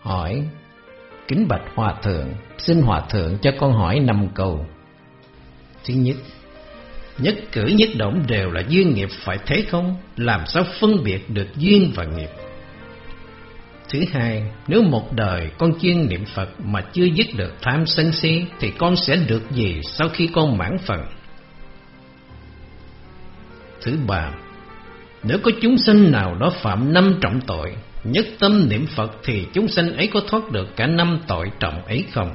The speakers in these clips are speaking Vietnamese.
Hỏi: kính bạch Hòa Thượng, xin Hòa Thượng cho con hỏi 5 câu. Thứ nhất, nhất cử nhất động đều là duyên nghiệp phải thế không? Làm sao phân biệt được duyên và nghiệp? Thứ hai, nếu một đời con chuyên niệm Phật mà chưa dứt được tham sân si thì con sẽ được gì sau khi con mãn phần? Thứ ba, nếu có chúng sanh nào đó phạm 5 trọng tội, nhất tâm niệm Phật thì chúng sanh ấy có thoát được cả 5 tội trọng ấy không?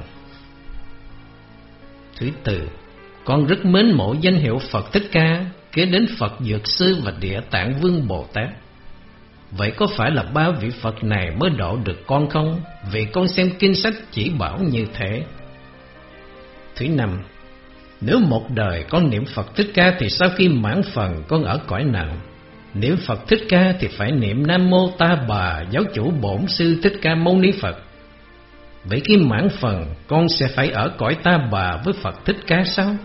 Thứ tư, con rất mến mộ danh hiệu Phật Thích Ca, kế đến Phật Dược Sư và Địa Tạng Vương Bồ Tát. Vậy có phải là 3 vị Phật này mới độ được con không? Vì con xem kinh sách chỉ bảo như thế. Thứ năm, nếu một đời con niệm Phật Thích Ca thì sau khi mãn phần con ở cõi nào? Niệm Phật Thích Ca thì phải niệm Nam Mô Ta Bà Giáo Chủ Bổn Sư Thích Ca Mâu Ni Phật. Vậy khi mãn phần con sẽ phải ở cõi Ta Bà với Phật Thích Ca sao?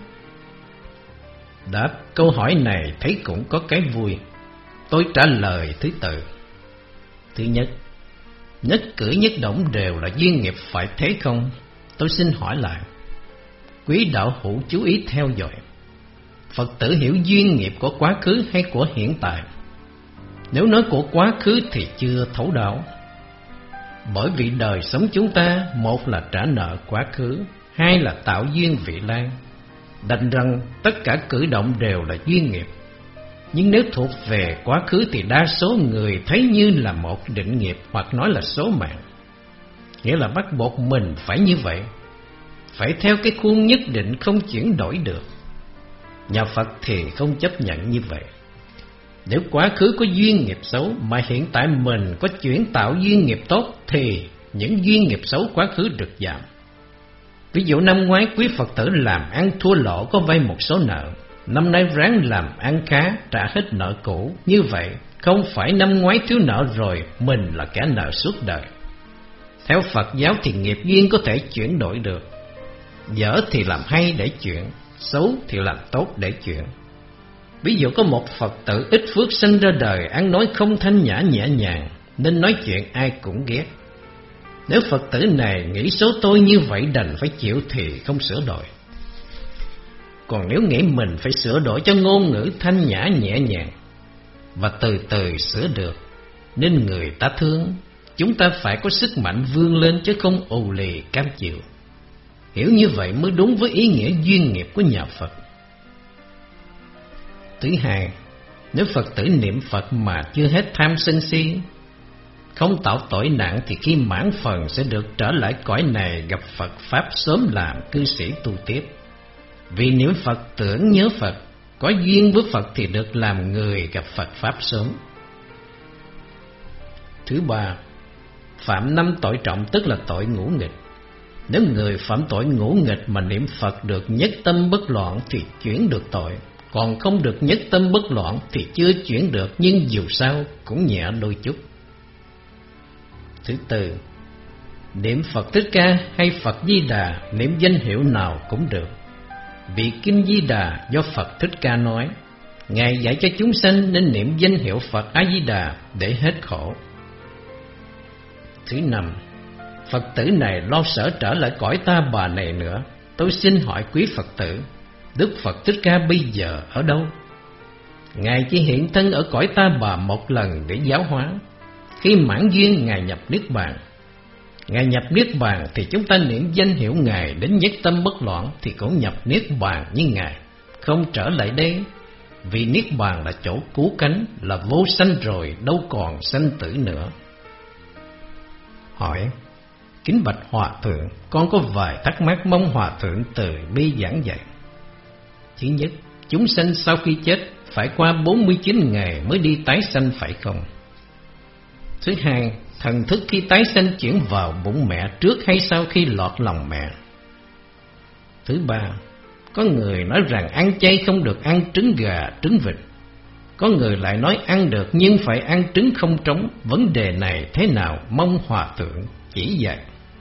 Đáp câu hỏi này thấy cũng có cái vui. Tôi trả lời thứ tự. Thứ nhất, nhất cử nhất động đều là duyên nghiệp phải thế không? Tôi xin hỏi lại. Quý đạo hữu chú ý theo dõi. Phật tử hiểu duyên nghiệp của quá khứ hay của hiện tại? Nếu nói của quá khứ thì chưa thấu đáo. Bởi vì đời sống chúng ta, một là trả nợ quá khứ, hai là tạo duyên vị lai. Đành rằng tất cả cử động đều là duyên nghiệp. Nhưng nếu thuộc về quá khứ thì đa số người thấy như là một định nghiệp, hoặc nói là số mạng. Nghĩa là bắt buộc mình phải như vậy, phải theo cái khuôn nhất định không chuyển đổi được. Nhà Phật thì không chấp nhận như vậy. Nếu quá khứ có duyên nghiệp xấu mà hiện tại mình có chuyển tạo duyên nghiệp tốt thì những duyên nghiệp xấu quá khứ được giảm. Ví dụ năm ngoái quý Phật tử làm ăn thua lỗ có vay một số nợ, năm nay ráng làm ăn khá trả hết nợ cũ. Như vậy không phải năm ngoái thiếu nợ rồi mình là kẻ nợ suốt đời. Theo Phật giáo thì nghiệp duyên có thể chuyển đổi được. Dở thì làm hay để chuyển, xấu thì làm tốt để chuyển. Ví dụ có một Phật tử ít phước sinh ra đời, ăn nói không thanh nhã nhẹ nhàng, nên nói chuyện ai cũng ghét. Nếu Phật tử này nghĩ số tôi như vậy đành phải chịu thì không sửa đổi. Còn nếu nghĩ mình phải sửa đổi cho ngôn ngữ thanh nhã nhẹ nhàng và từ từ sửa được, nên người ta thương, chúng ta phải có sức mạnh vươn lên chứ không ù lì cam chịu. Hiểu như vậy mới đúng với ý nghĩa duyên nghiệp của nhà Phật. Thứ hai, nếu Phật tử niệm Phật mà chưa hết tham sân si, không tạo tội nặng thì khi mãn phần sẽ được trở lại cõi này gặp Phật Pháp sớm làm cư sĩ tu tiếp. Vì niệm Phật tưởng nhớ Phật, có duyên với Phật thì được làm người gặp Phật Pháp sớm. Thứ ba, phạm 5 tội trọng tức là tội ngũ nghịch. Nếu người phạm tội ngũ nghịch mà niệm Phật được nhất tâm bất loạn thì chuyển được tội, còn không được nhất tâm bất loạn thì chưa chuyển được, nhưng dù sao cũng nhẹ đôi chút. Thứ tư, niệm Phật Thích Ca hay Phật Di Đà, niệm danh hiệu nào cũng được. Vì Kinh Di Đà do Phật Thích Ca nói, Ngài dạy cho chúng sanh nên niệm danh hiệu Phật A Di Đà để hết khổ. Thứ năm, Phật tử này lo sợ trở lại cõi Ta Bà này nữa. Tôi xin hỏi quý Phật tử, Đức Phật Thích Ca bây giờ ở đâu? Ngài chỉ hiện thân ở cõi Ta Bà một lần để giáo hóa. Khi mãn duyên Ngài nhập Niết Bàn. Ngài nhập Niết Bàn thì chúng ta niệm danh hiệu Ngài đến nhất tâm bất loạn thì cũng nhập Niết Bàn như Ngài, không trở lại đây. Vì Niết Bàn là chỗ cứu cánh, là vô sanh rồi, đâu còn sanh tử nữa. Hỏi: kính bạch Hòa Thượng, con có vài thắc mắc mong Hòa Thượng từ bi giảng dạy. Thứ nhất, chúng sanh sau khi chết phải qua 49 ngày mới đi tái sanh phải không? Thứ hai, thần thức khi tái sanh chuyển vào bụng mẹ trước hay sau khi lọt lòng mẹ? Thứ ba, có người nói rằng ăn chay không được ăn trứng gà, trứng vịt. Có người lại nói ăn được nhưng phải ăn trứng không trống. Vấn đề này thế nào mong Hòa Thượng chỉ dạy.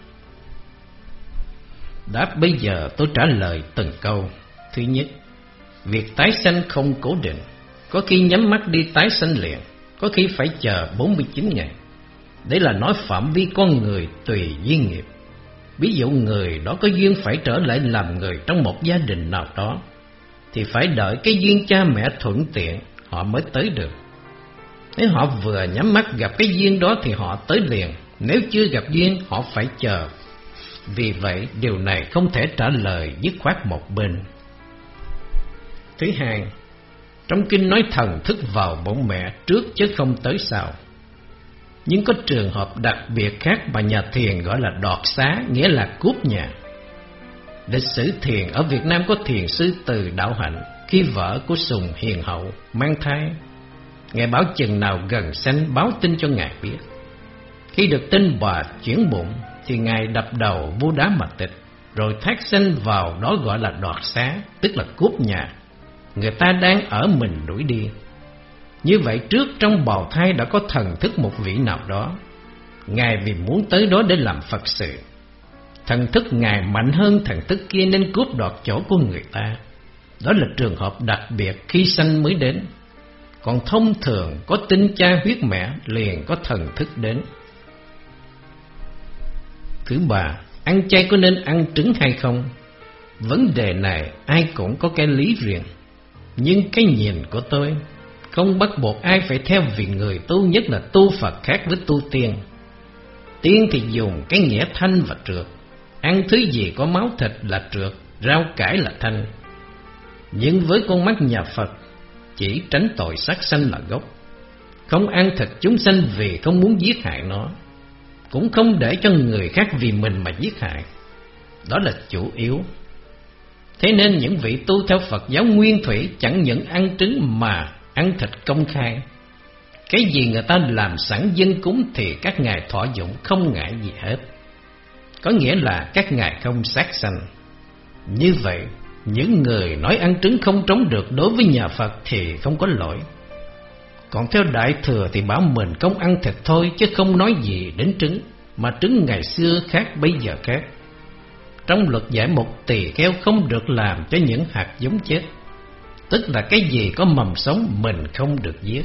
Đáp bây giờ tôi trả lời từng câu. Thứ nhất, việc tái sanh không cố định, có khi nhắm mắt đi tái sanh liền, có khi phải chờ 49 ngày. Đấy là nói phạm vi con người tùy duyên nghiệp. Ví dụ người đó có duyên phải trở lại làm người trong một gia đình nào đó, thì phải đợi cái duyên cha mẹ thuận tiện họ mới tới được. Nếu họ vừa nhắm mắt gặp cái duyên đó thì họ tới liền. Nếu chưa gặp duyên họ phải chờ. Vì vậy điều này không thể trả lời dứt khoát một bên. Thứ hai, trong kinh nói thần thức vào bụng mẹ trước chứ không tới sau. Nhưng có trường hợp đặc biệt khác mà nhà thiền gọi là đoạt xá, nghĩa là cúp nhà. Lịch sử thiền ở Việt Nam có thiền sư Từ Đạo Hạnh, khi vợ của Sùng Hiền Hậu mang thai, Ngài bảo chừng nào gần sanh báo tin cho Ngài biết. Khi được tin bà chuyển bụng thì Ngài đập đầu vô đá mà tịch, rồi thác sanh vào đó gọi là đoạt xá, tức là cúp nhà. Người ta đang ở mình đuổi đi. Như vậy trước trong bào thai đã có thần thức một vị nào đó. Ngài vì muốn tới đó để làm Phật sự. Thần thức Ngài mạnh hơn thần thức kia nên cướp đoạt chỗ của người ta. Đó là trường hợp đặc biệt khi sanh mới đến. Còn thông thường có tin cha huyết mẹ liền có thần thức đến. Thứ ba, ăn chay có nên ăn trứng hay không? Vấn đề này ai cũng có cái lý riêng. Nhưng cái nhìn của tôi không bắt buộc ai phải theo, vì người tu, nhất là tu Phật, khác với tu tiên. Tiên thì dùng cái nghĩa thanh và trượt. Ăn thứ gì có máu thịt là trượt, rau cải là thanh. Nhưng với con mắt nhà Phật, chỉ tránh tội sát sanh là gốc. Không ăn thịt chúng sanh vì không muốn giết hại nó, cũng không để cho người khác vì mình mà giết hại. Đó là chủ yếu. Thế nên những vị tu theo Phật giáo nguyên thủy chẳng những ăn trứng mà ăn thịt công khai. Cái gì người ta làm sẵn dân cúng thì các ngài thọ dụng không ngại gì hết. Có nghĩa là các ngài không sát sanh. Như vậy, những người nói ăn trứng không trống được đối với nhà Phật thì không có lỗi. Còn theo Đại Thừa thì bảo mình không ăn thịt thôi, chứ không nói gì đến trứng. Mà trứng ngày xưa khác bây giờ khác. Trong luật dạy một tỳ kheo không được làm cho những hạt giống chết, tức là cái gì có mầm sống mình không được giết.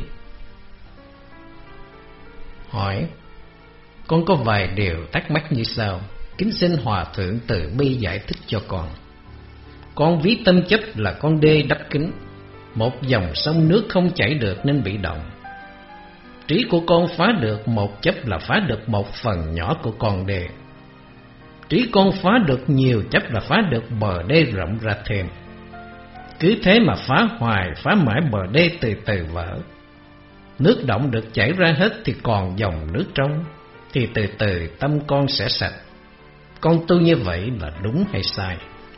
Hỏi, con có vài điều thắc mắc như sau, kính xin Hòa Thượng từ bi giải thích cho con. Con ví tâm chấp là con đê đắp kín, một dòng sông nước không chảy được nên bị động. Trí của con phá được một chấp là phá được một phần nhỏ của con đê. Trí con phá được nhiều chấp là phá được bờ đê rộng ra thêm. Cứ thế mà phá hoài, phá mãi bờ đê từ từ vỡ. Nước động được chảy ra hết thì còn dòng nước trong, thì từ từ tâm con sẽ sạch. Con tu như vậy là đúng hay sai?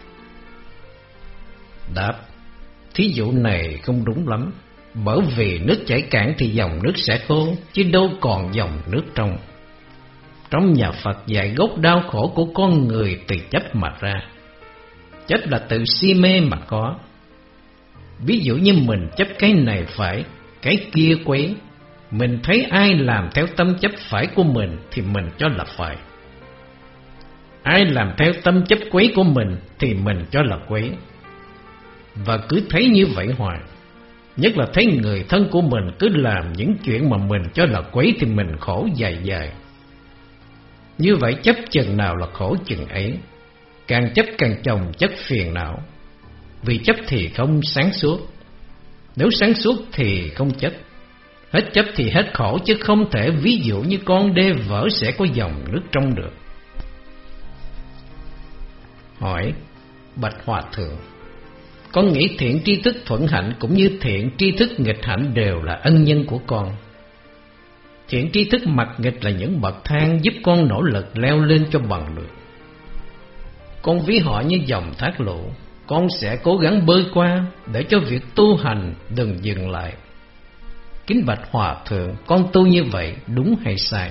Đáp, thí dụ này không đúng lắm. Bởi vì nước chảy cạn thì dòng nước sẽ khô, chứ đâu còn dòng nước trong. Trong nhà Phật dạy gốc đau khổ của con người từ chấp mà ra. Chấp là từ si mê mà có. Ví dụ như mình chấp cái này phải, cái kia quấy. Mình thấy ai làm theo tâm chấp phải của mình thì mình cho là phải. Ai làm theo tâm chấp quấy của mình thì mình cho là quấy. Và cứ thấy như vậy hoài. Nhất là thấy người thân của mình cứ làm những chuyện mà mình cho là quấy thì mình khổ dài dài. Như vậy chấp chừng nào là khổ chừng ấy. Càng chấp càng chồng chất phiền não. Vì chấp thì không sáng suốt. Nếu sáng suốt thì không chấp. Hết chấp thì hết khổ, chứ không thể ví dụ như con đê vỡ sẽ có dòng nước trong được. Hỏi, bạch Hòa Thượng, con nghĩ thiện tri thức thuận hạnh cũng như thiện tri thức nghịch hạnh đều là ân nhân của con. Thiện tri thức mặc nghịch là những bậc thang giúp con nỗ lực leo lên cho bằng được. Con ví họ như dòng thác lũ, con sẽ cố gắng bơi qua để cho việc tu hành đừng dừng lại. Kính bạch Hòa Thượng, con tu như vậy đúng hay sai?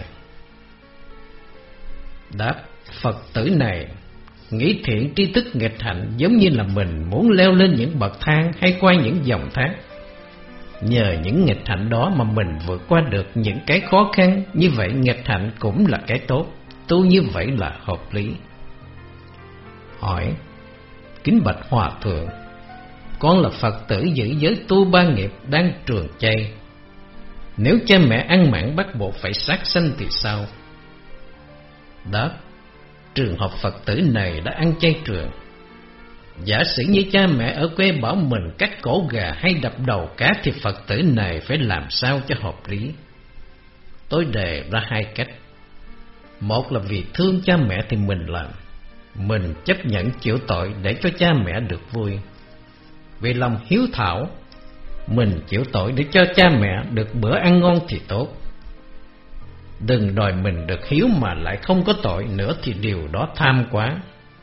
Đáp, Phật tử này nghĩ thiện tri thức nghịch hạnh giống như là mình muốn leo lên những bậc thang hay qua những dòng thác. Nhờ những nghịch hạnh đó mà mình vượt qua được những cái khó khăn. Như vậy nghịch hạnh cũng là cái tốt. Tu như vậy là hợp lý. Hỏi, kính bạch Hòa Thượng, con là Phật tử giữ giới tu ba nghiệp đang trường chay. Nếu cha mẹ ăn mặn bắt buộc phải sát sanh thì sao? Đáp: trường hợp Phật tử này đã ăn chay trường. Giả sử như cha mẹ ở quê bảo mình cắt cổ gà hay đập đầu cá thì Phật tử này phải làm sao cho hợp lý? Tôi đề ra hai cách. Một là vì thương cha mẹ thì mình làm, mình chấp nhận chịu tội để cho cha mẹ được vui. Vì lòng hiếu thảo, mình chịu tội để cho cha mẹ được bữa ăn ngon thì tốt. Đừng đòi mình được hiếu mà lại không có tội nữa thì điều đó tham quá.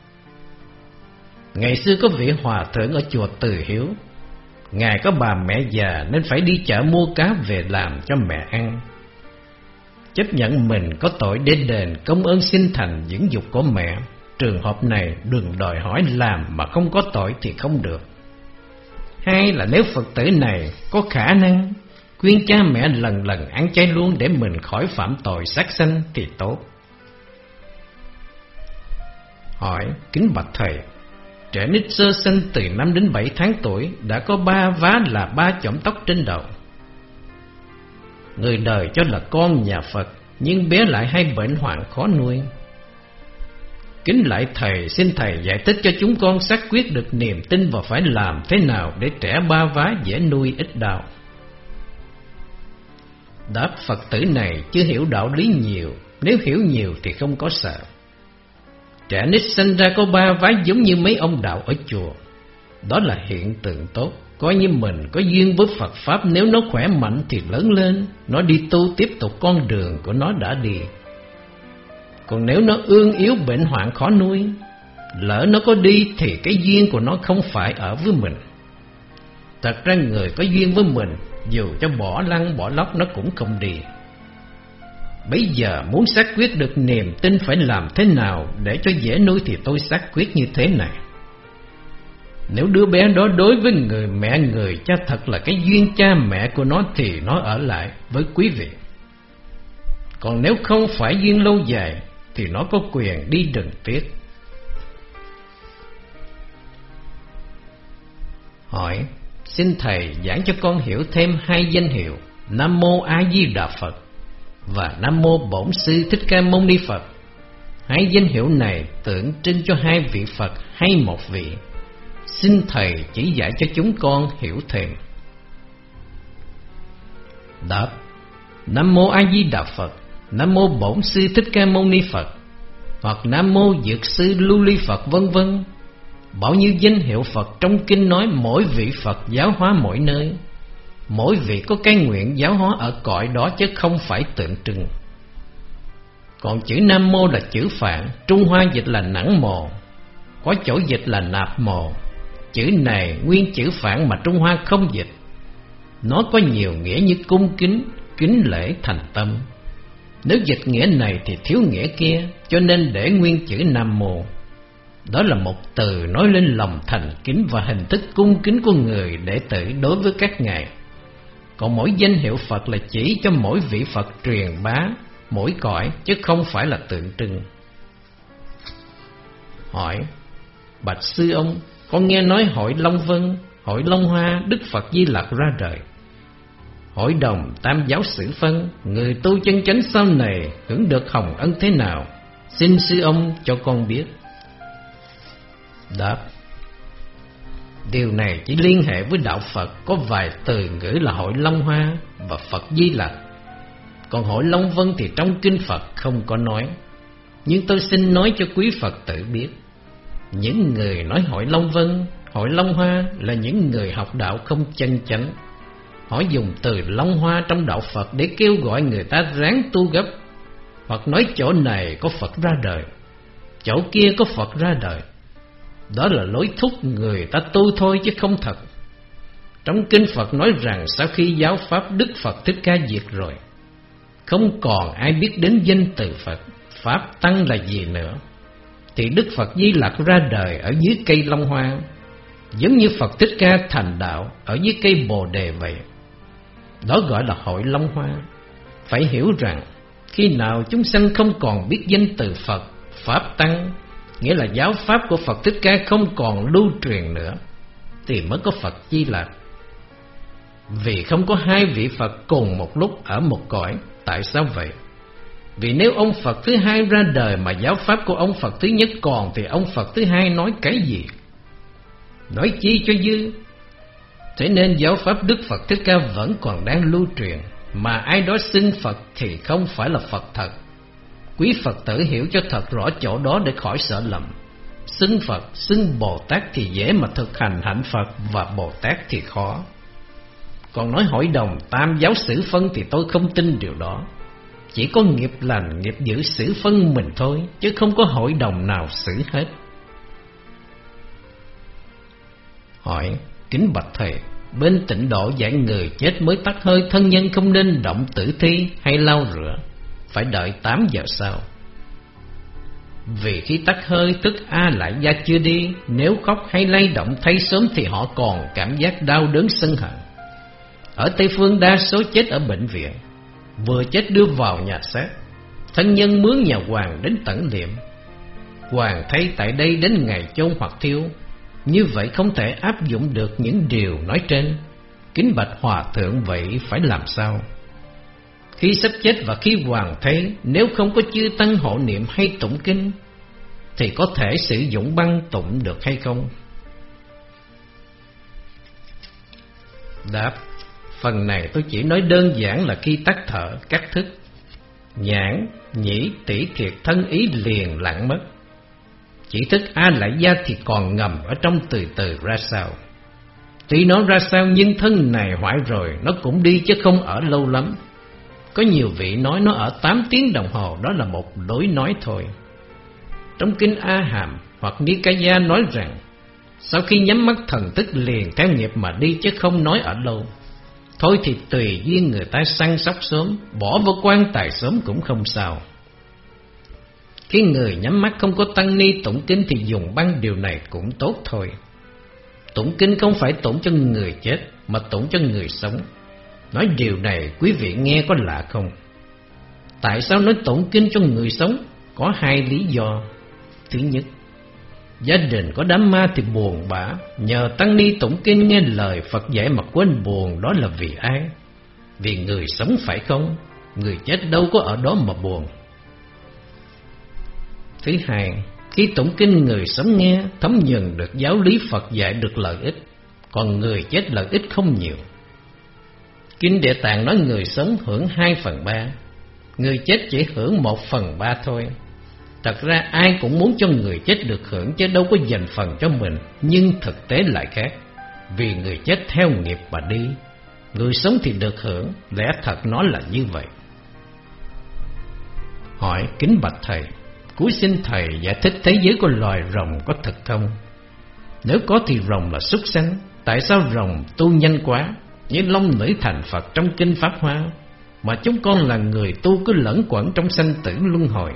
Ngày xưa có vị hòa thượng ở chùa Từ Hiếu. Ngài có bà mẹ già nên phải đi chợ mua cá về làm cho mẹ ăn. Chấp nhận mình có tội để đền công ơn sinh thành dưỡng dục của mẹ. Trường hợp này đừng đòi hỏi làm mà không có tội thì không được. Hay là nếu Phật tử này có khả năng khuyên cha mẹ lần lần ăn chay luôn để mình khỏi phạm tội sát sanh thì tốt. Hỏi: kính bạch thầy, trẻ nít sơ sinh từ 5 đến 7 tháng tuổi đã có 3 vá là 3 chõm tóc trên đầu. Người đời cho là con nhà Phật, nhưng bé lại hay bệnh hoạn khó nuôi. Kính lạy thầy, xin thầy giải thích cho chúng con xác quyết được niềm tin và phải làm thế nào để trẻ 3 vá dễ nuôi ít đau. Đáp: Phật tử này chưa hiểu đạo lý nhiều, nếu hiểu nhiều thì không có sợ. Trẻ nít sinh ra có 3 vá giống như mấy ông đạo ở chùa. Đó là hiện tượng tốt. Coi như mình có duyên với Phật Pháp, nếu nó khỏe mạnh thì lớn lên, nó đi tu tiếp tục con đường của nó đã đi. Còn nếu nó ương yếu bệnh hoạn khó nuôi, lỡ nó có đi thì cái duyên của nó không phải ở với mình. Thật ra người có duyên với mình, dù cho bỏ lăn bỏ lóc nó cũng không đi. Bây giờ muốn xác quyết được niềm tin phải làm thế nào để cho dễ nuôi thì tôi xác quyết như thế này. Nếu đứa bé đó đối với người mẹ người cha thật là cái duyên cha mẹ của nó thì nó ở lại với quý vị. Còn nếu không phải duyên lâu dài thì nó có quyền đi đừng tiếc. Hỏi: xin thầy giảng cho con hiểu thêm 2 danh hiệu Nam Mô A Di Đà Phật và Nam Mô Bổn Sư Thích Ca Mâu Ni Phật. 2 danh hiệu này tượng trưng cho 2 vị Phật hay một vị? Xin thầy chỉ dạy cho chúng con hiểu thêm. Đáp: Nam Mô A Di Đà Phật, Nam Mô Bổn Sư Thích Ca Mâu Ni Phật, hoặc Nam Mô Dược Sư Lưu Ly Phật, vân vân. Bao nhiêu danh hiệu Phật trong kinh nói mỗi vị Phật giáo hóa mỗi nơi, mỗi vị có cái nguyện giáo hóa ở cõi đó chứ không phải tượng trưng. Còn chữ Nam Mô là chữ Phạn, Trung Hoa dịch là nẵng mồ, có chỗ dịch là nạp mồ. Chữ này nguyên chữ Phạn mà Trung Hoa không dịch. Nó có nhiều nghĩa như cung kính, kính lễ, thành tâm. Nếu dịch nghĩa này thì thiếu nghĩa kia, cho nên để nguyên chữ Nam Mô. Đó là một từ nói lên lòng thành kính và hình thức cung kính của người đệ tử đối với các ngài. Còn mỗi danh hiệu Phật là chỉ cho mỗi vị Phật truyền bá mỗi cõi, chứ không phải là tượng trưng. Hỏi: bạch sư ông, con nghe nói hội Long Vân, hội Long Hoa, Đức Phật Di Lặc ra đời. Hội đồng Tam Giáo Sử Phân, người tu chân chánh sau này hưởng được hồng ân thế nào? Xin sư ông cho con biết. Đáp: điều này chỉ liên hệ với đạo Phật, có vài từ ngữ là hội Long Hoa và Phật Di Lặc. Còn hội Long Vân thì trong kinh Phật không có nói. Nhưng tôi xin nói cho quý Phật tử biết, những người nói hội Long Vân, hội Long Hoa là những người học đạo không chân chánh. Họ dùng từ Long Hoa trong đạo Phật để kêu gọi người ta ráng tu gấp, hoặc nói chỗ này có Phật ra đời, chỗ kia có Phật ra đời. Đó là lối thúc người ta tu thôi chứ không thật. Trong kinh Phật nói rằng sau khi giáo pháp Đức Phật Thích Ca diệt rồi, không còn ai biết đến danh từ Phật, Pháp Tăng là gì nữa, thì Đức Phật Di Lặc ra đời ở dưới cây Long Hoa, giống như Phật Thích Ca thành đạo ở dưới cây Bồ Đề vậy. Đó gọi là hội Long Hoa. Phải hiểu rằng khi nào chúng sanh không còn biết danh từ Phật, Pháp Tăng, nghĩa là giáo pháp của Phật Thích Ca không còn lưu truyền nữa, thì mới có Phật Di Lặc. Vì không có hai vị Phật cùng một lúc ở một cõi. Tại sao vậy? Vì nếu ông Phật thứ hai ra đời mà giáo pháp của ông Phật thứ nhất còn, thì ông Phật thứ hai nói cái gì? Nói chi cho dư? Thế nên giáo pháp Đức Phật Thích Ca vẫn còn đang lưu truyền, mà ai đó xưng Phật thì không phải là Phật thật. Quý Phật tử hiểu cho thật rõ chỗ đó để khỏi sợ lầm. Xưng Phật, xưng Bồ Tát thì dễ, mà thực hành hạnh Phật và Bồ Tát thì khó. Còn nói hội đồng tam giáo xử phân thì tôi không tin điều đó. Chỉ có nghiệp lành, nghiệp dữ xử phân mình thôi, chứ không có hội đồng nào xử hết. Hỏi: kính bạch thầy, bên Tịnh Độ dạy người chết mới tắt hơi, thân nhân không nên động tử thi hay lau rửa, phải đợi 8 giờ sau. Vì khi tắt hơi, tức A Lại Gia chưa đi, nếu khóc hay lay động thấy sớm thì họ còn cảm giác đau đớn sân hận. Ở Tây Phương đa số chết ở bệnh viện, vừa chết đưa vào nhà xác, thân nhân mướn nhà hoàng đến tẩn liệm. Hoàng thấy tại đây đến ngày chôn hoặc thiêu. Như vậy không thể áp dụng được những điều nói trên. Kính bạch hòa thượng, vậy phải làm sao? Khi sắp chết và khi hoàng thấy, nếu không có chư tăng hộ niệm hay tụng kinh thì có thể sử dụng băng tụng được hay không? Đáp: phần này tôi chỉ nói đơn giản là khi tắt thở, cắt thức, nhãn, nhĩ, tỷ thiệt thân ý liền lặng mất. Chỉ thức A Lại Gia thì còn ngầm ở trong từ từ ra sao. Tuy nó ra sao nhưng thân này hoại rồi, nó cũng đi chứ không ở lâu lắm. Có nhiều vị nói nó ở 8 tiếng đồng hồ, đó là một lối nói thôi. Trong kinh A Hàm hoặc Nikaya nói rằng sau khi nhắm mắt thần thức liền theo nghiệp mà đi, chứ không nói ở lâu. Thôi thì tùy duyên người ta săn sóc sớm, bỏ vô quan tài sớm cũng không sao. Khi người nhắm mắt không có tăng ni tụng kinh thì dùng băng, điều này cũng tốt thôi. Tụng kinh không phải tụng cho người chết, mà tụng cho người sống. Nói điều này quý vị nghe có lạ không? Tại sao nói tụng kinh cho người sống? Có 2 lý do. Thứ nhất, gia đình có đám ma thì buồn bã, nhờ tăng ni tụng kinh nghe lời Phật dạy mà quên buồn, đó là vì ai? Vì người sống phải không? Người chết đâu có ở đó mà buồn. Thứ hai, khi tụng kinh người sống nghe, thấm nhuần được giáo lý Phật dạy, được lợi ích, còn người chết lợi ích không nhiều. Kinh Địa Tạng nói người sống hưởng 2/3, người chết chỉ hưởng 1/3 thôi. Thật ra ai cũng muốn cho người chết được hưởng, chứ đâu có dành phần cho mình. Nhưng thực tế lại khác, vì người chết theo nghiệp mà đi, người sống thì được hưởng. Lẽ thật nó là như vậy. Hỏi: kính bạch thầy, cuối xin thầy giải thích thế giới của loài rồng có thật không? Nếu có thì rồng là súc sanh. Tại sao rồng tu nhanh quá, như long nữ thành Phật trong kinh Pháp Hoa, mà chúng con là người tu cứ lẫn quẩn trong sanh tử luân hồi?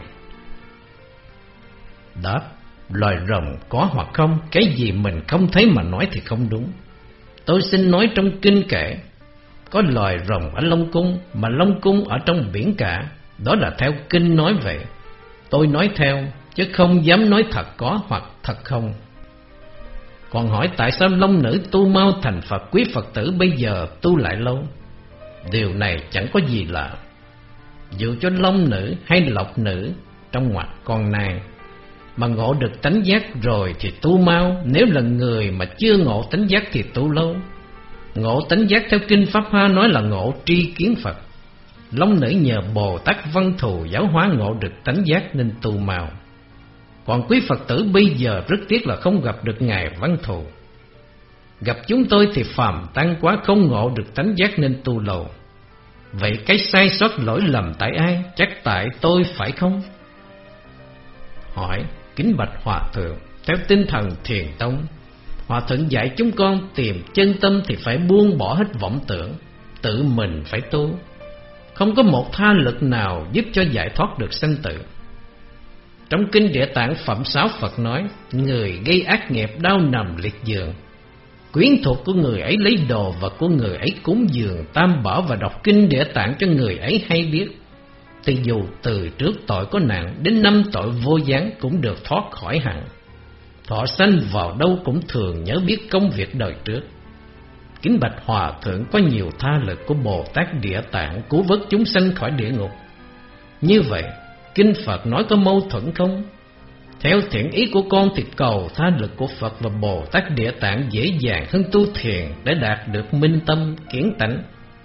Đáp: loài rồng có hoặc không, cái gì mình không thấy mà nói thì không đúng. Tôi xin nói trong kinh kể, có loài rồng ở Long Cung, mà Long Cung ở trong biển cả. Đó là theo kinh nói vậy. Tôi nói theo, chứ không dám nói thật có hoặc thật không. Còn hỏi tại sao long nữ tu mau thành Phật, quý Phật tử bây giờ tu lại lâu? Điều này chẳng có gì lạ. Dù cho long nữ hay lộc nữ trong ngoặc con nai mà ngộ được tánh giác rồi thì tu mau. Nếu là người mà chưa ngộ tánh giác thì tu lâu. Ngộ tánh giác theo kinh Pháp Hoa nói là ngộ tri kiến Phật. Long nữ nhờ Bồ Tát Văn Thù giáo hóa ngộ được tánh giác nên tu mau. Còn quý Phật tử bây giờ rất tiếc là không gặp được Ngài Văn Thù. Gặp chúng tôi thì phàm tăng quá, không ngộ được tánh giác nên tu lâu. Vậy cái sai sót lỗi lầm tại ai? Chắc tại tôi phải không? Hỏi: kính bạch Hòa Thượng, theo tinh thần Thiền Tông, Hòa Thượng dạy chúng con tìm chân tâm thì phải buông bỏ hết vọng tưởng, tự mình phải tu. Không có một tha lực nào giúp cho giải thoát được sanh tử. Trong kinh Địa Tạng Phẩm 6 Phật nói: người gây ác nghiệp đau nằm liệt giường, quyến thuộc của người ấy lấy đồ vật của người ấy cúng dường tam bảo và đọc kinh Địa Tạng cho người ấy hay biết, thì dù từ trước tội có nặng đến 5 tội vô gián cũng được thoát khỏi hẳn. Thọ sanh vào đâu cũng thường nhớ biết công việc đời trước. Kính bạch Hòa Thượng, có nhiều tha lực của Bồ Tát Địa Tạng cứu vớt chúng sanh khỏi địa ngục. Như vậy, kinh Phật nói có mâu thuẫn không? Theo thiện ý của con thì cầu tha lực của Phật và Bồ Tát Địa Tạng dễ dàng hơn tu thiền để đạt được minh tâm kiến tánh.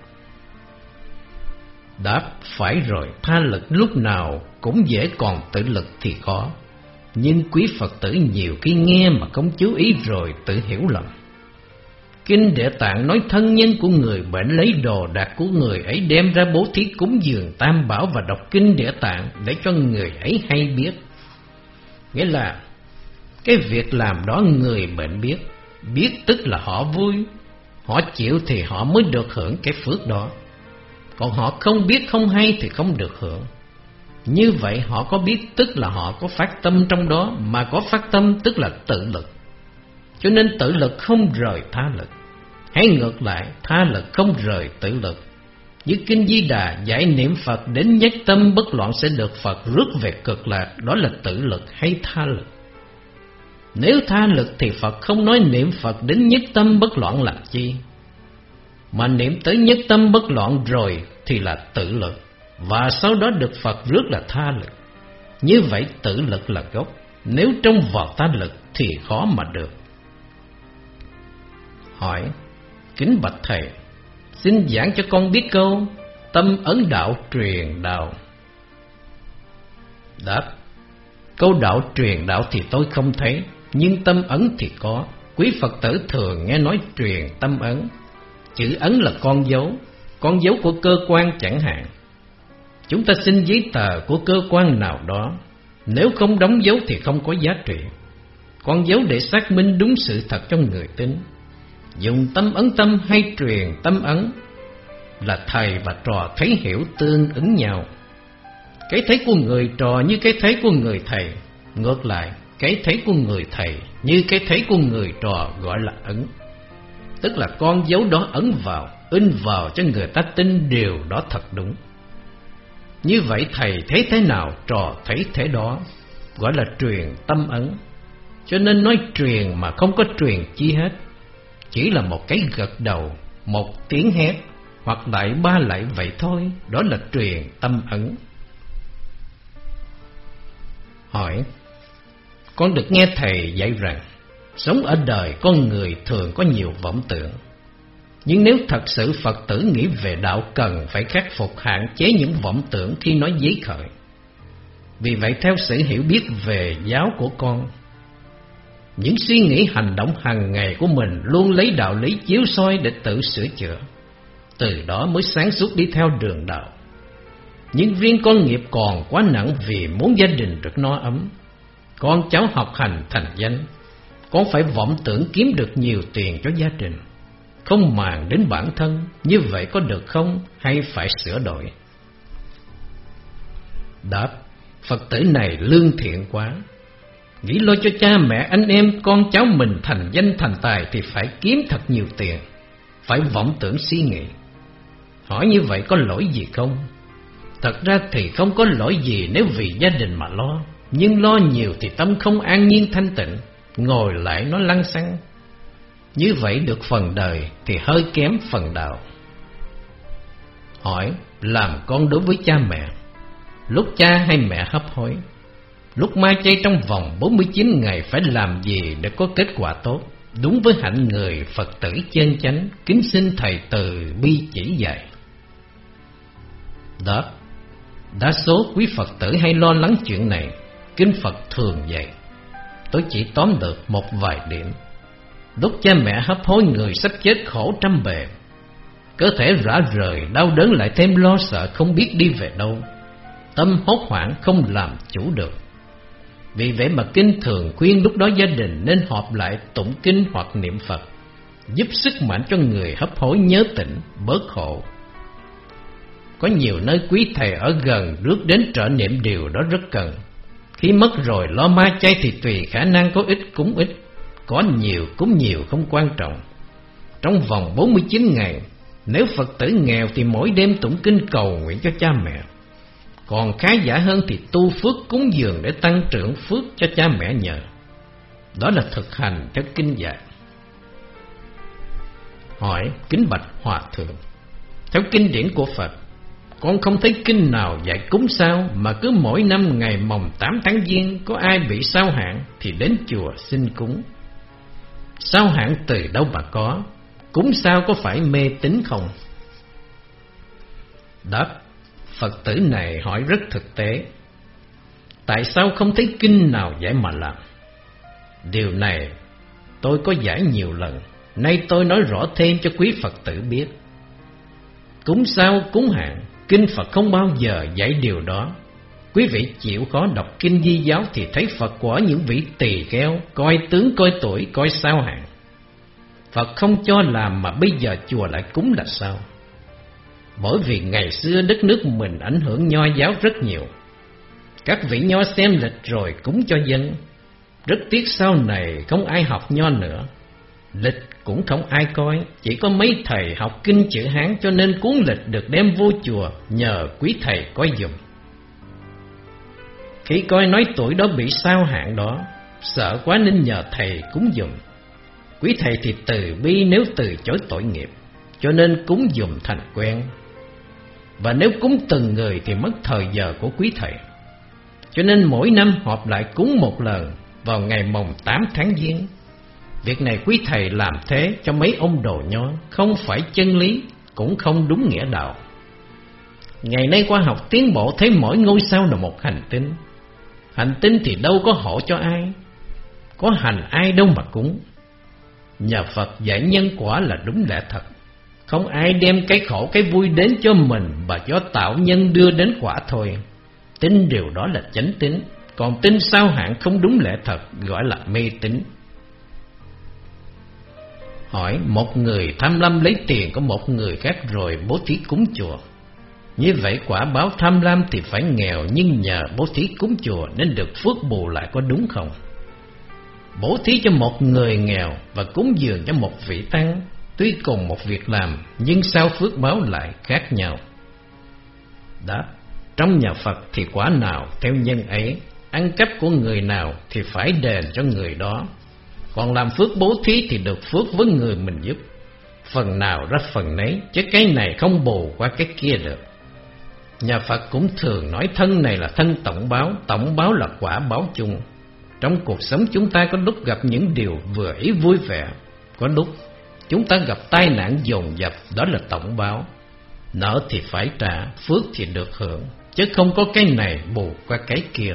Đáp: phải rồi, tha lực lúc nào cũng dễ, còn tự lực thì khó. Nhưng quý Phật tử nhiều khi nghe mà không chú ý rồi tự hiểu lầm. Kinh Địa Tạng nói thân nhân của người bệnh lấy đồ đạc của người ấy đem ra bố thí cúng dường Tam Bảo và đọc Kinh Địa Tạng để cho người ấy hay biết. Nghĩa là cái việc làm đó người bệnh biết, biết tức là họ vui, họ chịu thì họ mới được hưởng cái phước đó. Còn họ không biết không hay thì không được hưởng. Như vậy họ có biết tức là họ có phát tâm trong đó, mà có phát tâm tức là tự lực. Cho nên tự lực không rời tha lực, hay ngược lại, tha lực không rời tự lực. Như Kinh Di Đà dạy niệm Phật đến nhất tâm bất loạn sẽ được Phật rước về cực lạc, đó là tự lực hay tha lực? Nếu tha lực thì Phật không nói niệm Phật đến nhất tâm bất loạn làm chi, mà niệm tới nhất tâm bất loạn rồi thì là tự lực, và sau đó được Phật rước là tha lực. Như vậy tự lực là gốc, nếu trông vào tha lực thì khó mà được. Hỏi: kính bạch thầy, xin giảng cho con biết câu tâm ấn đạo truyền đạo. Đáp: câu đạo truyền đạo thì tôi không thấy, nhưng tâm ấn thì có. Quý Phật tử thường nghe nói truyền tâm ấn. Chữ ấn là con dấu của cơ quan chẳng hạn. Chúng ta xin giấy tờ của cơ quan nào đó, nếu không đóng dấu thì không có giá trị. Con dấu để xác minh đúng sự thật cho người tin. Dùng tâm ấn tâm hay truyền tâm ấn là thầy và trò thấy hiểu tương ứng nhau. Cái thấy của người trò như cái thấy của người thầy, ngược lại cái thấy của người thầy như cái thấy của người trò, gọi là ấn. Tức là con dấu đó ấn vào, in vào cho người ta tin điều đó thật đúng. Như vậy thầy thấy thế nào, trò thấy thế đó, gọi là truyền tâm ấn. Cho nên nói truyền mà không có truyền chi hết, chỉ là một cái gật đầu, một tiếng hét, hoặc lại ba lại vậy thôi, đó là truyền tâm ấn. Hỏi: con được nghe thầy dạy rằng sống ở đời con người thường có nhiều vọng tưởng, nhưng nếu thật sự Phật tử nghĩ về đạo cần phải khắc phục hạn chế những vọng tưởng khi nói giấy khởi. Vì vậy theo sự hiểu biết về giáo của con, những suy nghĩ hành động hàng ngày của mình luôn lấy đạo lý chiếu soi để tự sửa chữa, từ đó mới sáng suốt đi theo đường đạo. Nhưng riêng con nghiệp còn quá nặng vì muốn gia đình được no ấm, con cháu học hành thành danh, con phải vọng tưởng kiếm được nhiều tiền cho gia đình, không màng đến bản thân. Như vậy có được không, hay phải sửa đổi? Đáp: Phật tử này lương thiện quá, nghĩ lo cho cha mẹ anh em con cháu mình thành danh thành tài thì phải kiếm thật nhiều tiền, phải vọng tưởng suy nghĩ. Hỏi như vậy có lỗi gì không? Thật ra thì không có lỗi gì nếu vì gia đình mà lo, nhưng lo nhiều thì tâm không an nhiên thanh tịnh, ngồi lại nó lăng xăng. Như vậy được phần đời thì hơi kém phần đạo. Hỏi: làm con đối với cha mẹ, lúc cha hay mẹ hấp hối, lúc ma chay trong vòng 49 ngày phải làm gì để có kết quả tốt, đúng với hạnh người Phật tử chân chánh? Kính xin thầy từ bi chỉ dạy. Đáp: đa số quý Phật tử hay lo lắng chuyện này, kinh Phật thường dạy. Tôi chỉ tóm được một vài điểm. Lúc cha mẹ hấp hối, người sắp chết khổ trăm bề, cơ thể rã rời, đau đớn, lại thêm lo sợ không biết đi về đâu, tâm hốt hoảng không làm chủ được. Vì vậy mà kinh thường khuyên lúc đó gia đình nên họp lại tụng kinh hoặc niệm Phật, giúp sức mạnh cho người hấp hối nhớ tỉnh, bớt khổ. Có nhiều nơi quý thầy ở gần rước đến trợ niệm điều đó rất cần. Khi mất rồi lo ma chay thì tùy khả năng, có ít cúng ít, có nhiều cúng nhiều không quan trọng. Trong vòng 49 ngày, nếu Phật tử nghèo thì mỗi đêm tụng kinh cầu nguyện cho cha mẹ. Còn khá giả hơn thì tu phước cúng dường để tăng trưởng phước cho cha mẹ nhờ. Đó là thực hành theo kinh dạy. hỏi: kính bạch hòa thượng, theo kinh điển của Phật, con không thấy kinh nào dạy cúng sao mà cứ mỗi năm ngày mồng 8 tháng Giêng có ai bị sao hạn thì đến chùa xin cúng. Sao hạn từ đâu mà có? Cúng sao có phải mê tín không? Đáp: Phật tử này hỏi rất thực tế. Tại sao không thấy kinh nào dạy mà làm? Điều này tôi có giải nhiều lần, nay tôi nói rõ thêm cho quý Phật tử biết. Cúng sao cúng hạn, kinh Phật không bao giờ dạy điều đó. Quý vị chịu khó đọc kinh Di giáo thì thấy Phật của những vị tỳ kheo coi tướng coi tuổi coi sao hạn. Phật không cho làm mà bây giờ chùa lại cúng là sao? Bởi vì ngày xưa đất nước mình ảnh hưởng Nho giáo rất nhiều. Các vị Nho xem lịch rồi cúng cho dân. Rất tiếc sau này không ai học Nho nữa, lịch cũng không ai coi, chỉ có mấy thầy học kinh chữ Hán, cho nên cuốn lịch được đem vô chùa nhờ quý thầy coi giùm. Khi coi nói tuổi đó bị sao hạn đó, sợ quá nên nhờ thầy cúng giùm. Quý thầy thì từ bi nếu từ chối tội nghiệp, cho nên cúng giùm thành quen. Và nếu cúng từng người thì mất thời giờ của quý thầy, cho nên mỗi năm họp lại cúng một lần vào ngày mồng 8 tháng Giêng. Việc này quý thầy làm thế cho mấy ông đồ Nho không phải chân lý, cũng không đúng nghĩa đạo. Ngày nay khoa học tiến bộ thấy mỗi ngôi sao là một hành tinh. Hành tinh thì đâu có hộ cho ai, có hành ai đâu mà cúng. Nhờ Phật dạy nhân quả là đúng lẽ thật. Không ai đem cái khổ cái vui đến cho mình, mà do tạo nhân đưa đến quả thôi. Tin điều đó là chánh tín, còn tin sao hạn không đúng lẽ thật gọi là mê tín. Hỏi: một người tham lam lấy tiền của một người khác rồi bố thí cúng chùa, như vậy quả báo tham lam thì phải nghèo, nhưng nhờ bố thí cúng chùa nên được phước bù lại, có đúng không? Bố thí cho một người nghèo và cúng dường cho một vị tăng, tuy cùng một việc làm nhưng sao phước báo lại khác nhau? Đáp: trong nhà Phật thì quả nào theo nhân ấy, ăn cắp của người nào thì phải đền cho người đó. Còn làm phước bố thí thì được phước với người mình giúp, phần nào ra phần nấy, chứ cái này không bù qua cái kia được. Nhà Phật cũng thường nói thân này là thân tổng báo là quả báo chung. Trong cuộc sống chúng ta có lúc gặp những điều vừa ý vui vẻ, có lúc chúng ta gặp tai nạn dồn dập, đó là tổng báo. Nợ thì phải trả, phước thì được hưởng, chứ không có cái này bù qua cái kia.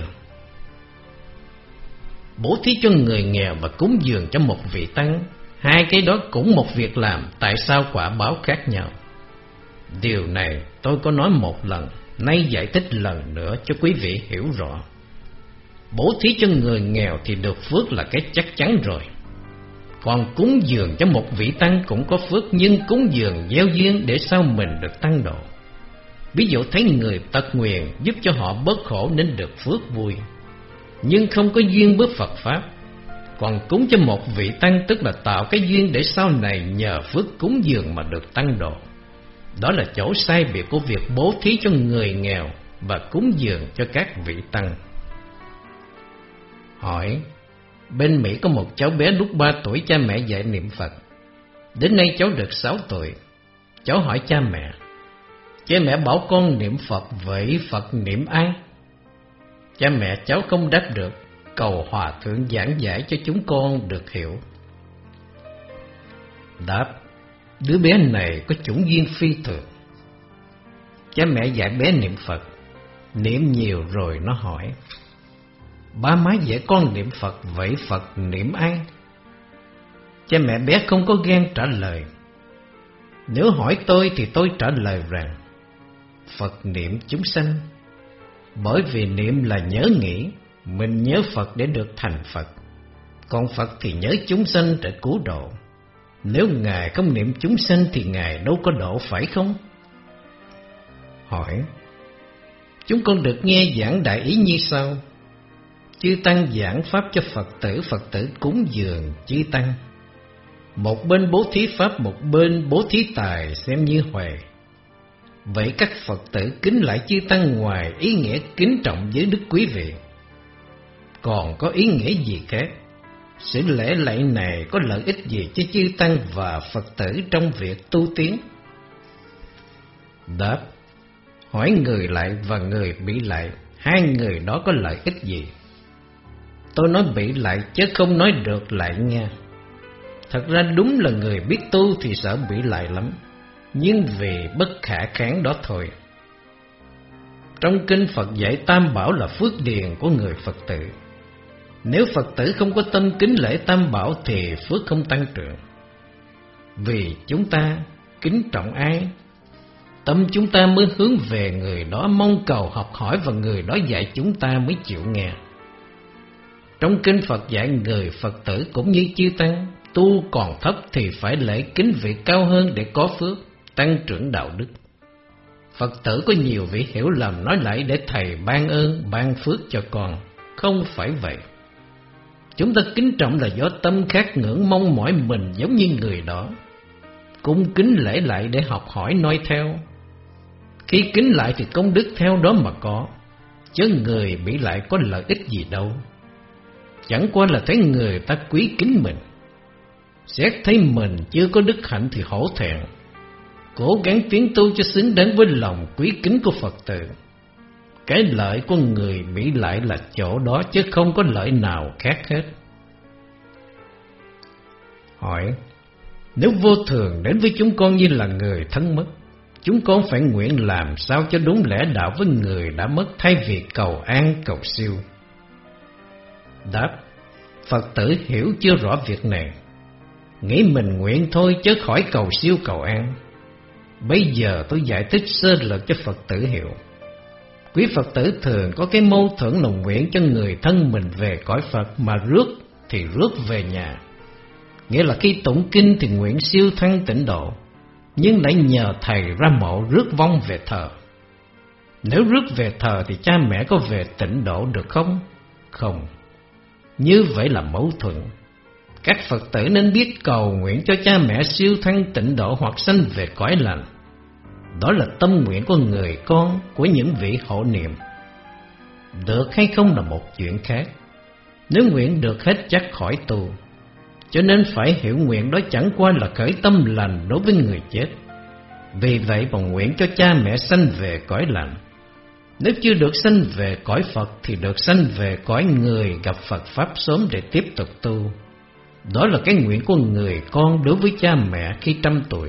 Bố thí cho người nghèo và cúng dường cho một vị tăng, hai cái đó cũng một việc làm, tại sao quả báo khác nhau? Điều này tôi có nói một lần, nay giải thích lần nữa cho quý vị hiểu rõ. Bố thí cho người nghèo thì được phước là cái chắc chắn rồi. Còn cúng dường cho một vị tăng cũng có phước, nhưng cúng dường gieo duyên để sau mình được tăng độ. Ví dụ thấy người tật nguyền giúp cho họ bớt khổ nên được phước vui, nhưng không có duyên bước Phật Pháp. Còn cúng cho một vị tăng tức là tạo cái duyên để sau này nhờ phước cúng dường mà được tăng độ. Đó là chỗ sai biệt của việc bố thí cho người nghèo và cúng dường cho các vị tăng. Hỏi: bên Mỹ có một cháu bé lúc 3 tuổi cha mẹ dạy niệm Phật. Đến nay cháu được 6 tuổi. Cháu hỏi cha mẹ bảo con niệm Phật, vậy Phật niệm ai? Cha mẹ cháu không đáp được, cầu Hòa Thượng giảng giải cho chúng con được hiểu. Đáp: đứa bé này có chủng duyên phi thường. Cha mẹ dạy bé niệm Phật, niệm nhiều rồi nó hỏi: ba má dạy con niệm Phật, vậy Phật niệm ai? Cha mẹ bé không có ghen trả lời. Nếu hỏi tôi thì tôi trả lời rằng Phật niệm chúng sanh. Bởi vì niệm là nhớ nghĩ, mình nhớ Phật để được thành Phật, còn Phật thì nhớ chúng sanh để cứu độ. Nếu Ngài không niệm chúng sanh thì Ngài đâu có độ, phải không? Hỏi: chúng con được nghe giảng đại ý như sau: chư tăng giảng pháp cho Phật tử cúng dường chư tăng. Một bên bố thí pháp, một bên bố thí tài, xem như huề. Vậy các Phật tử kính lại chư tăng ngoài ý nghĩa kính trọng với đức quý vị, còn có ý nghĩa gì khác? Sự lễ lạy này có lợi ích gì cho chư tăng và Phật tử trong việc tu tiến? Đáp: hỏi người lạy và người bị lạy, hai người đó có lợi ích gì? Tôi nói bị lạy chứ không nói được lạy nha. Thật ra đúng là người biết tu thì sợ bị lạy lắm, nhưng vì bất khả kháng đó thôi. Trong kinh Phật dạy Tam Bảo là phước điền của người Phật tử. Nếu Phật tử không có tâm kính lễ Tam Bảo thì phước không tăng trưởng. Vì chúng ta kính trọng ai, tâm chúng ta mới hướng về người đó, mong cầu học hỏi, và người đó dạy chúng ta mới chịu nghe. Trong kinh Phật dạy người Phật tử cũng như chư tăng, tu còn thấp thì phải lễ kính vị cao hơn để có phước, tăng trưởng đạo đức. Phật tử có nhiều vị hiểu lầm nói lại để thầy ban ơn, ban phước cho con. Không phải vậy. Chúng ta kính trọng là do tâm khát ngưỡng mong mỏi mình giống như người đó, cung kính lễ lại để học hỏi noi theo. Khi kính lại thì công đức theo đó mà có, chứ người bị lại có lợi ích gì đâu. Chẳng qua là thấy người ta quý kính mình, xét thấy mình chưa có đức hạnh thì hổ thẹn, cố gắng tiến tu cho xứng đáng với lòng quý kính của Phật tử. Cái lợi của người bị lại là chỗ đó, chứ không có lợi nào khác hết. Hỏi: nếu vô thường đến với chúng con như là người thân mất, chúng con phải nguyện làm sao cho đúng lẽ đạo với người đã mất, thay vì cầu an cầu siêu? Đáp: Phật tử hiểu chưa rõ việc này, nghĩ mình nguyện thôi chứ khỏi cầu siêu cầu an. Bây giờ tôi giải thích sơ lược cho Phật tử hiểu. Quý Phật tử thường có cái mâu thuẫn là nguyện cho người thân mình về cõi Phật, mà rước thì rước về nhà. Nghĩa là khi tụng kinh thì nguyện siêu thăng tịnh độ, nhưng lại nhờ thầy ra mộ rước vong về thờ. Nếu rước về thờ thì cha mẹ có về tịnh độ được không? Không. Như vậy là mâu thuẫn. Các Phật tử nên biết cầu nguyện cho cha mẹ siêu thăng tịnh độ hoặc sanh về cõi lành. Đó là tâm nguyện của người con, của những vị hộ niệm. Được hay không là một chuyện khác. Nếu nguyện được hết chắc khỏi tu. Cho nên phải hiểu nguyện đó chẳng qua là khởi tâm lành đối với người chết. Vì vậy mà nguyện cho cha mẹ sanh về cõi lành. Nếu chưa được sanh về cõi Phật thì được sanh về cõi người, gặp Phật Pháp sớm để tiếp tục tu. Đó là cái nguyện của người con đối với cha mẹ khi 100 tuổi.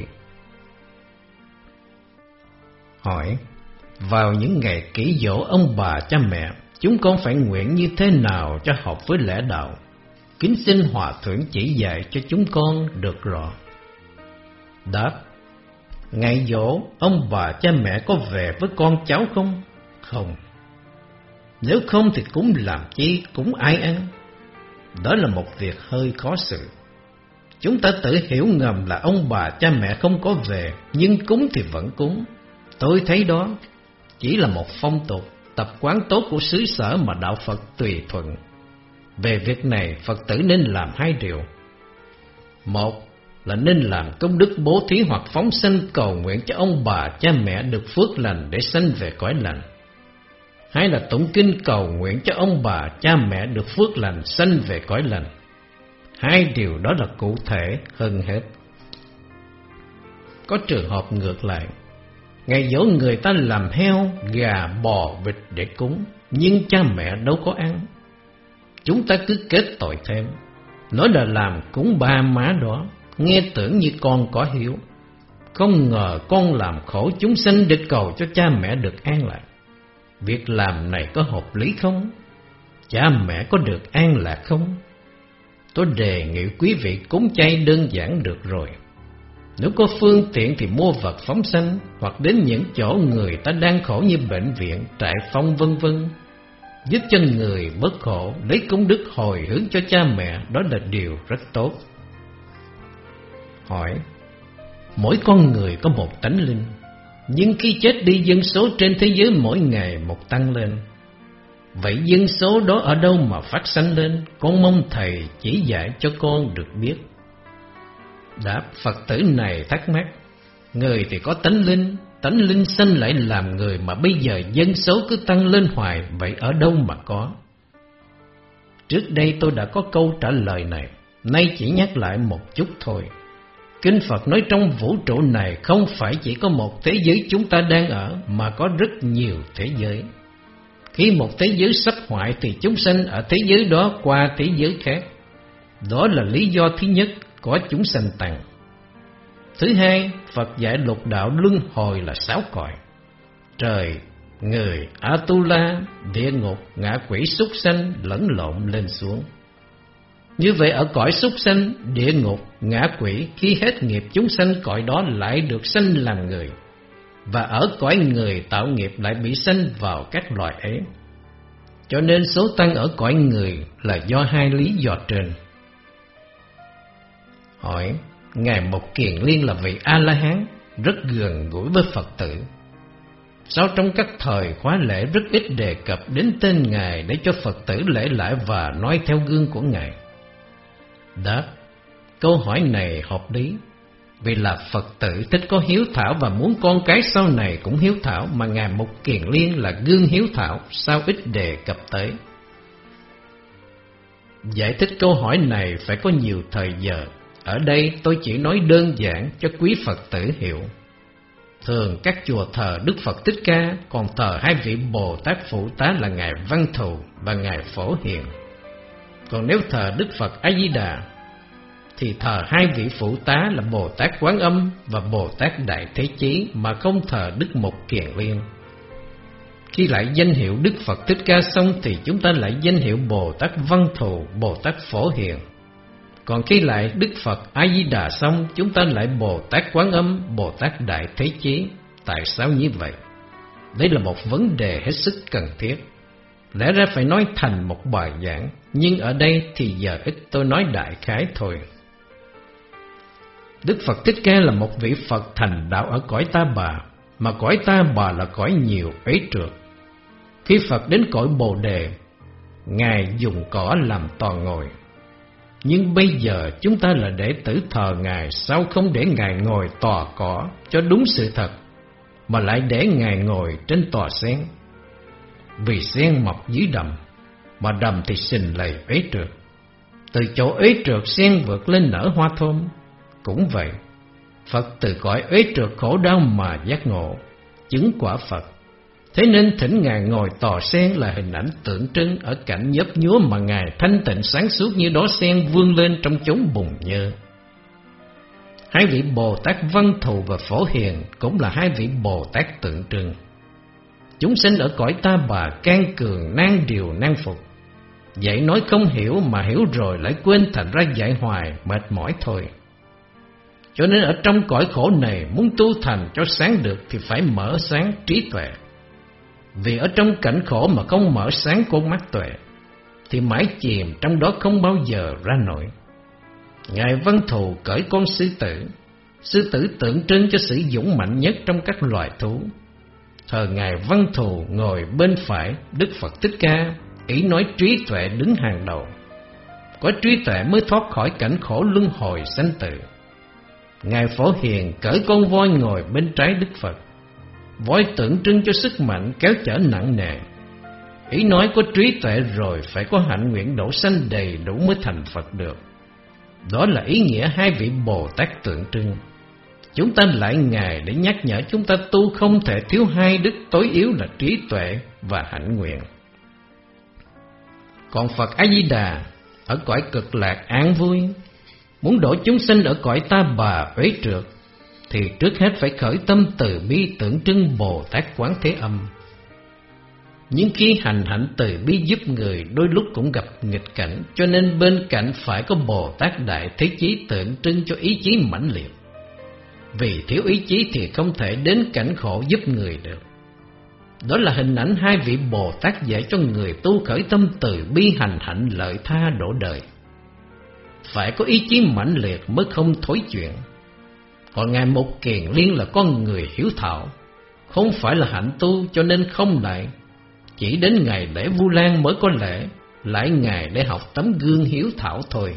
Hỏi: vào những ngày kỷ giỗ ông bà cha mẹ, chúng con phải nguyện như thế nào cho hợp với lẽ đạo? Kính xin Hòa Thượng chỉ dạy cho chúng con được rõ. Đáp: ngày giỗ ông bà cha mẹ có về với con cháu không? Không. Nếu không thì cúng làm chi, cúng ai ăn? Đó là một việc hơi khó xử. Chúng ta tự hiểu ngầm là ông bà cha mẹ không có về, nhưng cúng thì vẫn cúng. Tôi thấy đó chỉ là một phong tục, tập quán tốt của xứ sở mà đạo Phật tùy thuận. Về việc này, Phật tử nên làm hai điều. Một là nên làm công đức bố thí hoặc phóng sanh cầu nguyện cho ông bà cha mẹ được phước lành để sanh về cõi lành. Hai là tụng kinh cầu nguyện cho ông bà cha mẹ được phước lành sanh về cõi lành. Hai điều đó là cụ thể hơn hết. Có trường hợp ngược lại, ngày giỗ người ta làm heo, gà, bò, vịt để cúng, nhưng cha mẹ đâu có ăn. Chúng ta cứ kết tội thêm, nói là làm cúng ba má đó, nghe tưởng như con có hiếu. Không ngờ con làm khổ chúng sanh để cầu cho cha mẹ được an lạc. Việc làm này có hợp lý không? Cha mẹ có được an lạc không? Tôi đề nghị quý vị cúng chay đơn giản được rồi. Nếu có phương tiện thì mua vật phóng sanh, hoặc đến những chỗ người ta đang khổ như bệnh viện, trại phong vân vân, giúp cho người bớt khổ, lấy công đức hồi hướng cho cha mẹ, đó là điều rất tốt. Hỏi: mỗi con người có một tánh linh, nhưng khi chết đi dân số trên thế giới mỗi ngày một tăng lên. Vậy dân số đó ở đâu mà phát sanh lên? Con mong thầy chỉ dạy cho con được biết. Đáp: Phật tử này thắc mắc, người thì có tánh linh sanh lại làm người, mà bây giờ dân số cứ tăng lên hoài, vậy ở đâu mà có? Trước đây tôi đã có câu trả lời này, nay chỉ nhắc lại một chút thôi. Kinh Phật nói trong vũ trụ này không phải chỉ có một thế giới chúng ta đang ở, mà có rất nhiều thế giới. Khi một thế giới sắp hoại thì chúng sanh ở thế giới đó qua thế giới khác. Đó là lý do thứ nhất có chúng sanh tăng. Thứ hai, Phật dạy lục đạo luân hồi là 6 cõi: trời, người, Atula, địa ngục, ngạ quỷ, súc sanh lẫn lộn lên xuống. Như vậy ở cõi súc sanh, địa ngục, ngạ quỷ, khi hết nghiệp chúng sanh cõi đó lại được sanh làm người, và ở cõi người tạo nghiệp lại bị sanh vào các loài ấy. Cho nên số tăng ở cõi người là do hai lý do trên. Hỏi: Ngài Mục Kiền Liên là vị A-la-hán rất gần gũi với Phật tử, sao trong các thời khóa lễ rất ít đề cập đến tên Ngài để cho Phật tử lễ lại và nói theo gương của Ngài? Đáp: câu hỏi này hợp lý, vì là Phật tử thích có hiếu thảo và muốn con cái sau này cũng hiếu thảo, mà Ngài Mục Kiền Liên là gương hiếu thảo, sao ít đề cập tới? Giải thích câu hỏi này phải có nhiều thời giờ, ở đây tôi chỉ nói đơn giản cho quý Phật tử hiểu. Thường các chùa thờ Đức Phật Thích Ca, còn thờ hai vị Bồ Tát Phụ Tá là Ngài Văn Thù và Ngài Phổ Hiền. Còn nếu thờ Đức Phật A Di Đà thì thờ hai vị Phụ Tá là Bồ Tát Quán Âm và Bồ Tát Đại Thế Chí, mà không thờ Đức Mục Kiền Liên. Khi lại danh hiệu Đức Phật Thích Ca xong thì chúng ta lại danh hiệu Bồ Tát Văn Thù, Bồ Tát Phổ Hiền. Còn khi lại Đức Phật A Di Đà xong, chúng ta lại Bồ Tát Quán Âm, Bồ Tát Đại Thế Chí. Tại sao như vậy? Đây là một vấn đề hết sức cần thiết, lẽ ra phải nói thành một bài giảng, nhưng ở đây thì giờ ít, tôi nói đại khái thôi. Đức Phật Thích Ca là một vị Phật thành đạo ở cõi Ta Bà, mà cõi Ta Bà là cõi nhiều uế trượt. Khi Phật đến cõi Bồ Đề, Ngài dùng cỏ làm tòa ngồi. Nhưng bây giờ chúng ta là đệ tử thờ Ngài, sao không để Ngài ngồi tòa cỏ cho đúng sự thật, mà lại để Ngài ngồi trên tòa sen? Vì sen mọc dưới đầm, mà đầm thì sình lầy uế trượt, từ chỗ uế trượt sen vượt lên nở hoa thơm. Cũng vậy, Phật từ cõi uế trượt khổ đau mà giác ngộ, chứng quả Phật. Thế nên thỉnh Ngài ngồi tòa sen là hình ảnh tượng trưng ở cảnh nhấp nhúa mà Ngài thanh tịnh sáng suốt như đóa sen vươn lên trong chốn bùn nhơ. Hai vị Bồ Tát Văn Thù và Phổ Hiền cũng là hai vị Bồ Tát tượng trưng. Chúng sinh ở cõi Ta Bà can cường nan điều nan phục, dạy nói không hiểu, mà hiểu rồi lại quên, thành ra dạy hoài mệt mỏi thôi. Cho nên ở trong cõi khổ này, muốn tu thành cho sáng được thì phải mở sáng trí tuệ. Vì ở trong cảnh khổ mà không mở sáng con mắt tuệ thì mãi chìm trong đó không bao giờ ra nổi. Ngài Văn Thù cởi con sư tử tượng trưng cho sự dũng mạnh nhất trong các loài thú. Thờ Ngài Văn Thù ngồi bên phải Đức Phật Thích Ca, ý nói trí tuệ đứng hàng đầu. Có trí tuệ mới thoát khỏi cảnh khổ luân hồi sanh tử. Ngài Phổ Hiền cởi con voi ngồi bên trái Đức Phật. Voi tượng trưng cho sức mạnh kéo chở nặng nề. Ý nói có trí tuệ rồi phải có hạnh nguyện đổ sanh đầy đủ mới thành Phật được. Đó là ý nghĩa hai vị Bồ Tát tượng trưng. Chúng ta lại Ngài để nhắc nhở chúng ta tu không thể thiếu hai đức tối yếu là trí tuệ và hạnh nguyện. Còn Phật A Di Đà ở cõi cực lạc an vui, muốn độ chúng sinh ở cõi Ta Bà uế trượt, thì trước hết phải khởi tâm từ bi tượng trưng Bồ Tát Quán Thế Âm. Nhưng khi hành hạnh từ bi giúp người, đôi lúc cũng gặp nghịch cảnh, cho nên bên cạnh phải có Bồ Tát Đại Thế Chí tượng trưng cho ý chí mãnh liệt. Vì thiếu ý chí thì không thể đến cảnh khổ giúp người được. Đó là hình ảnh hai vị Bồ Tát dạy cho người tu khởi tâm từ bi hành hạnh lợi tha đổ đời. Phải có ý chí mãnh liệt mới không thối chuyện. Còn Ngài Mục Kiền Liên là con người hiếu thảo, không phải là hạnh tu, cho nên không lại. Chỉ đến ngày lễ Vu Lan mới có lễ, lại Ngài để học tấm gương hiếu thảo thôi.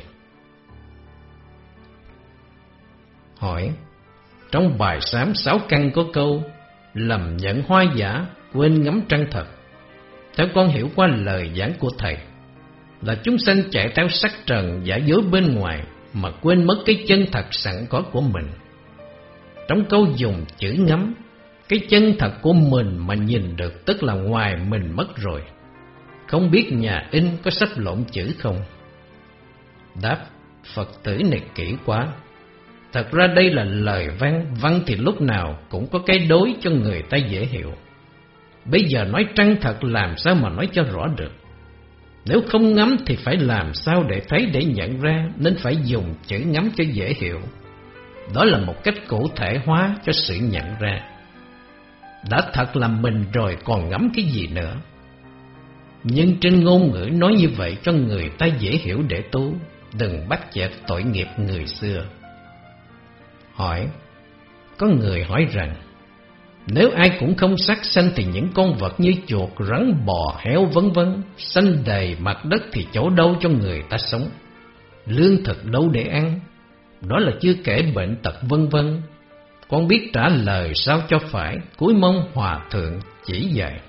Hỏi: trong bài sám 6 căn có câu lầm nhận hoa giả, quên ngắm trăng thật. Theo con hiểu qua lời giảng của Thầy, là chúng sanh chạy theo sắc trần giả dối bên ngoài mà quên mất cái chân thật sẵn có của mình. Trong câu dùng chữ ngắm, cái chân thật của mình mà nhìn được tức là ngoài mình mất rồi. Không biết nhà in có sắp lộn chữ không? Đáp: Phật tử này kỹ quá. Thật ra đây là lời văn, văn thì lúc nào cũng có cái đối cho người ta dễ hiểu. Bây giờ nói trăng thật làm sao mà nói cho rõ được. Nếu không ngắm thì phải làm sao để thấy, để nhận ra, nên phải dùng chữ ngắm cho dễ hiểu. Đó là một cách cụ thể hóa cho sự nhận ra. Đã thật là mình rồi còn ngắm cái gì nữa. Nhưng trên ngôn ngữ nói như vậy cho người ta dễ hiểu để tu, đừng bắt chẹt tội nghiệp người xưa. Hỏi: có người hỏi rằng, nếu ai cũng không sát sanh thì những con vật như chuột, rắn, bò, heo vân vân sanh đầy mặt đất thì chỗ đâu cho người ta sống? Lương thực đâu để ăn? Đó là chưa kể bệnh tật vân vân. Con biết trả lời sao cho phải, cúi mong hòa thượng chỉ dạy.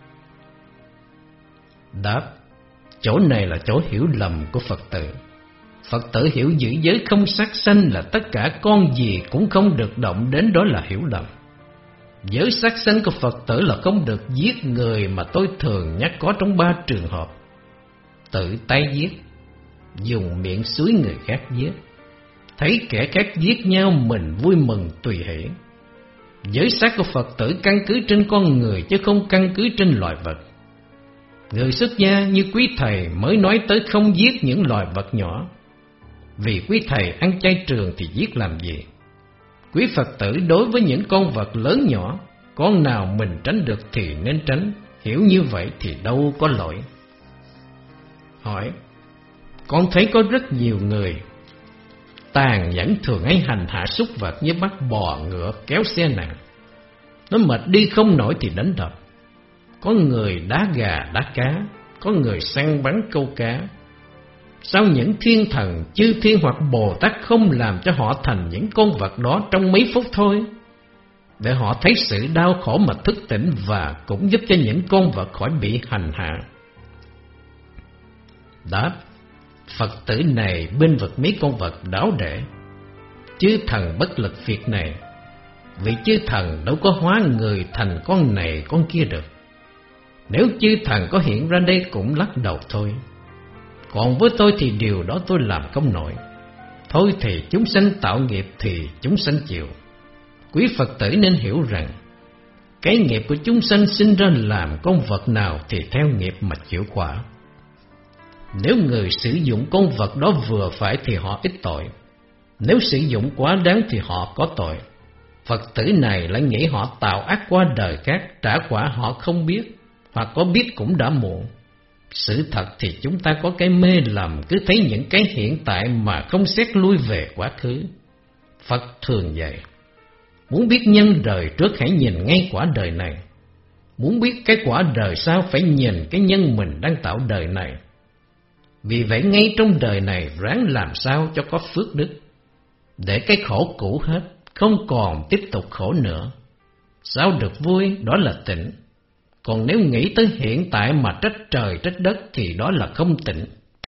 Đáp: chỗ này là chỗ hiểu lầm của Phật tử. Phật tử hiểu giữ giới không sát sanh là tất cả con gì cũng không được động đến, đó là hiểu lầm. Giới sát sanh của Phật tử là không được giết người mà tôi thường nhắc có trong 3 trường hợp: tự tay giết, dùng miệng xúi người khác giết, thấy kẻ khác giết nhau mình vui mừng tùy hỷ. Giới sát của Phật tử căn cứ trên con người chứ không căn cứ trên loài vật. Người xuất gia như quý thầy mới nói tới không giết những loài vật nhỏ, vì quý thầy ăn chay trường thì giết làm gì. Quý Phật tử đối với những con vật lớn nhỏ, con nào mình tránh được thì nên tránh, hiểu như vậy thì đâu có lỗi. Hỏi: con thấy có rất nhiều người tàn nhẫn thường hay hành hạ súc vật như bắt bò, ngựa, kéo xe nặng. Nó mệt đi không nổi thì đánh đập. Có người đá gà, đá cá, có người săn bắn câu cá. Sao những thiên thần, chư thiên hoặc Bồ Tát không làm cho họ thành những con vật đó trong mấy phút thôi, để họ thấy sự đau khổ mà thức tỉnh, và cũng giúp cho những con vật khỏi bị hành hạ? Đáp: Phật tử này bên vực mấy con vật đáo để. Chư thần bất lực việc này, vì chư thần đâu có hóa người thành con này con kia được. Nếu chư thần có hiện ra đây cũng lắc đầu thôi. Còn với tôi thì điều đó tôi làm không nổi. Thôi thì chúng sanh tạo nghiệp thì chúng sanh chịu. Quý Phật tử nên hiểu rằng, cái nghiệp của chúng sanh sinh ra làm con vật nào thì theo nghiệp mà chịu quả. Nếu người sử dụng con vật đó vừa phải thì họ ít tội, nếu sử dụng quá đáng thì họ có tội. Phật tử này lại nghĩ họ tạo ác qua đời khác, trả quả họ không biết, hoặc có biết cũng đã muộn. Sự thật thì chúng ta có cái mê lầm, cứ thấy những cái hiện tại mà không xét lui về quá khứ. Phật thường dạy, muốn biết nhân đời trước hãy nhìn ngay quả đời này. Muốn biết cái quả đời sau phải nhìn cái nhân mình đang tạo đời này. Vì vậy ngay trong đời này ráng làm sao cho có phước đức, để cái khổ cũ hết, không còn tiếp tục khổ nữa. Sao được vui, đó là tịnh. Còn nếu nghĩ tới hiện tại mà trách trời trách đất thì đó là không tịnh.